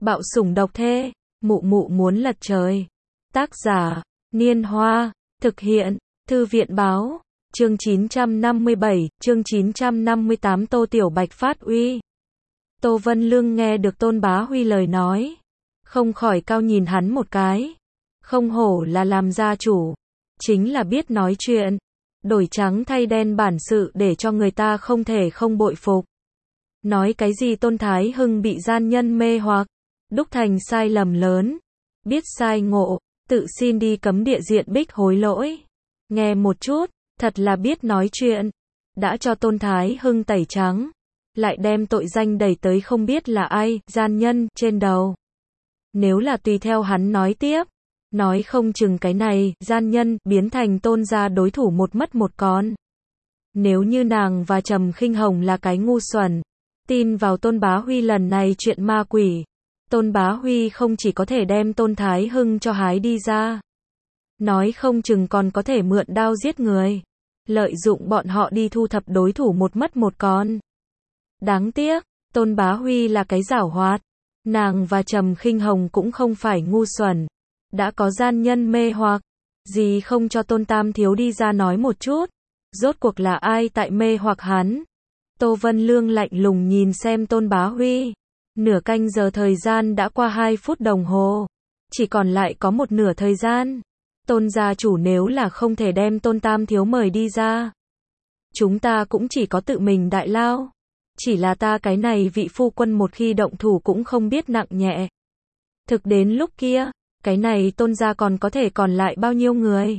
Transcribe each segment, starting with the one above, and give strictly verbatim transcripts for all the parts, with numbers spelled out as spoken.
Bạo sủng độc thê, mụ mụ muốn lật trời. Tác giả, Niên Hoa, thực hiện, Thư viện báo, chương chín trăm năm mươi bảy, chương chín trăm năm mươi tám Tô Tiểu Bạch phát uy. Tô Vân Lương nghe được Tôn Bá Huy lời nói, không khỏi cao nhìn hắn một cái. Không hổ là làm gia chủ, chính là biết nói chuyện, đổi trắng thay đen bản sự để cho người ta không thể không bội phục. Nói cái gì Tôn Thái Hưng bị gian nhân mê hoặc, đúc thành sai lầm lớn, biết sai ngộ, tự xin đi cấm địa diện bích hối lỗi. Nghe một chút, thật là biết nói chuyện, đã cho Tôn Thái Hưng tẩy trắng, lại đem tội danh đẩy tới không biết là ai, gian nhân, trên đầu. Nếu là tùy theo hắn nói tiếp, nói không chừng cái này, gian nhân, biến thành Tôn gia đối thủ một mất một con. Nếu như nàng và Trầm Khinh Hồng là cái ngu xuẩn, tin vào Tôn Bá Huy lần này chuyện ma quỷ, Tôn Bá Huy không chỉ có thể đem Tôn Thái Hưng cho hái đi ra, nói không chừng còn có thể mượn đao giết người, lợi dụng bọn họ đi thu thập đối thủ một mất một con. Đáng tiếc, Tôn Bá Huy là cái giảo hoạt, nàng và Trầm Khinh Hồng cũng không phải ngu xuẩn, đã có gian nhân mê hoặc, gì không cho Tôn Tam Thiếu đi ra nói một chút, rốt cuộc là ai tại mê hoặc hắn. Tô Vân Lương lạnh lùng nhìn xem Tôn Bá Huy, nửa canh giờ thời gian đã qua hai phút đồng hồ, chỉ còn lại có một nửa thời gian. Tôn gia chủ nếu là không thể đem Tôn Tam Thiếu mời đi ra, chúng ta cũng chỉ có tự mình đại lao. Chỉ là ta cái này vị phu quân một khi động thủ cũng không biết nặng nhẹ. Thực đến lúc kia, cái này Tôn gia còn có thể còn lại bao nhiêu người?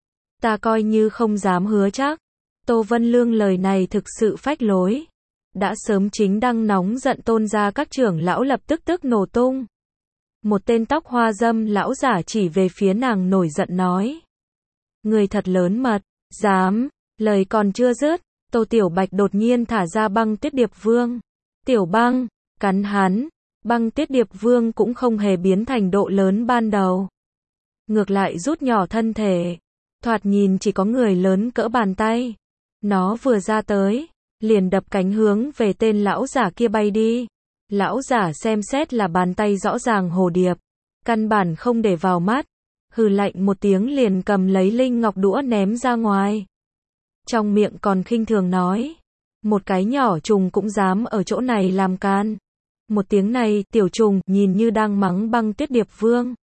Ta coi như không dám hứa chắc. Tô Vân Lương lời này thực sự phách lối. Đã sớm chính đang nóng giận Tôn gia các trưởng lão lập tức tức nổ tung. Một tên tóc hoa dâm lão giả chỉ về phía nàng nổi giận nói. Người thật lớn mật, dám, lời còn chưa dứt, Tô Tiểu Bạch đột nhiên thả ra Băng Tuyết Điệp Vương. Tiểu Băng, cắn hắn, Băng Tuyết Điệp Vương cũng không hề biến thành độ lớn ban đầu. Ngược lại rút nhỏ thân thể, thoạt nhìn chỉ có người lớn cỡ bàn tay. Nó vừa ra tới, liền đập cánh hướng về tên lão giả kia bay đi. Lão giả xem xét là bàn tay rõ ràng hồ điệp, căn bản không để vào mắt, hừ lạnh một tiếng liền cầm lấy linh ngọc đũa ném ra ngoài. Trong miệng còn khinh thường nói, một cái nhỏ trùng cũng dám ở chỗ này làm can. Một tiếng này, tiểu trùng nhìn như đang mắng Băng Tuyết Điệp Vương,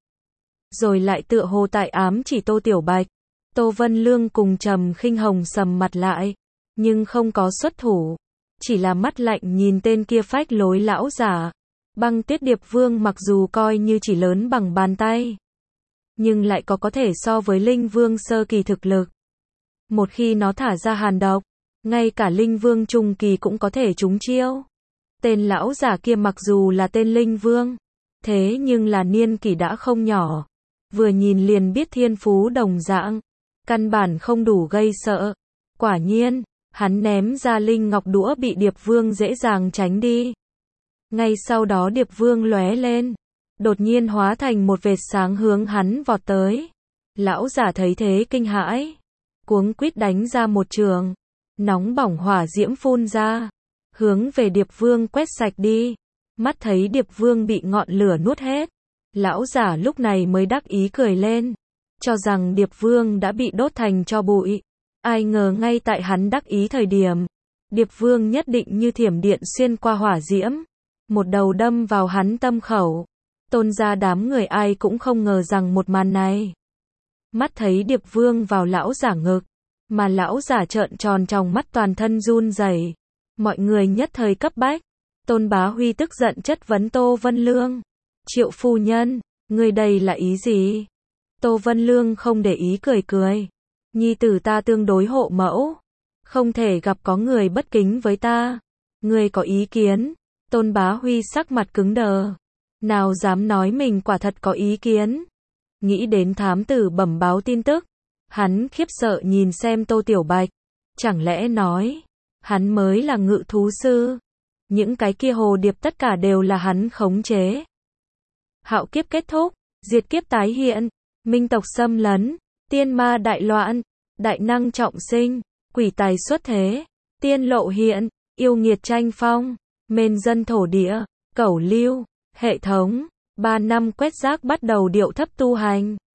rồi lại tựa hồ tại ám chỉ Tô Tiểu Bạch. Tô Vân Lương cùng Trầm Khinh Hồng sầm mặt lại, nhưng không có xuất thủ, chỉ là mắt lạnh nhìn tên kia phách lối lão giả. Băng Tuyết Điệp Vương mặc dù coi như chỉ lớn bằng bàn tay, nhưng lại có có thể so với Linh Vương sơ kỳ thực lực. Một khi nó thả ra hàn độc, ngay cả Linh Vương trung kỳ cũng có thể trúng chiêu. Tên lão giả kia mặc dù là tên Linh Vương, thế nhưng là niên kỷ đã không nhỏ, vừa nhìn liền biết thiên phú đồng dạng, căn bản không đủ gây sợ. Quả nhiên, hắn ném ra linh ngọc đũa bị Điệp Vương dễ dàng tránh đi. Ngay sau đó Điệp Vương lóe lên, đột nhiên hóa thành một vệt sáng hướng hắn vọt tới. Lão giả thấy thế kinh hãi, cuống quýt đánh ra một trường, nóng bỏng hỏa diễm phun ra, hướng về Điệp Vương quét sạch đi. Mắt thấy Điệp Vương bị ngọn lửa nuốt hết, lão giả lúc này mới đắc ý cười lên, cho rằng Điệp Vương đã bị đốt thành tro bụi. Ai ngờ ngay tại hắn đắc ý thời điểm, Điệp Vương nhất định như thiểm điện xuyên qua hỏa diễm, một đầu đâm vào hắn tâm khẩu. Tôn gia đám người ai cũng không ngờ rằng một màn này. Mắt thấy Điệp Vương vào lão giả ngực, mà lão giả trợn tròn tròng mắt toàn thân run rẩy. Mọi người nhất thời cấp bách. Tôn Bá Huy tức giận chất vấn Tô Vân Lương. Triệu phu nhân, người đây là ý gì? Tô Vân Lương không để ý cười cười. Nhi tử ta tương đối hộ mẫu, không thể gặp có người bất kính với ta. Người có ý kiến? Tôn Bá Huy sắc mặt cứng đờ, nào dám nói mình quả thật có ý kiến. Nghĩ đến thám tử bẩm báo tin tức, hắn khiếp sợ nhìn xem Tô Tiểu Bạch. Chẳng lẽ nói, hắn mới là ngự thú sư? Những cái kia hồ điệp tất cả đều là hắn khống chế. Hạo kiếp kết thúc, diệt kiếp tái hiện, minh tộc xâm lấn, tiên ma đại loạn, đại năng trọng sinh, quỷ tài xuất thế, tiên lộ hiện, yêu nghiệt tranh phong, mên dân thổ địa, cẩu lưu, Hệ thống, ba năm quét rác bắt đầu điệu thấp tu hành.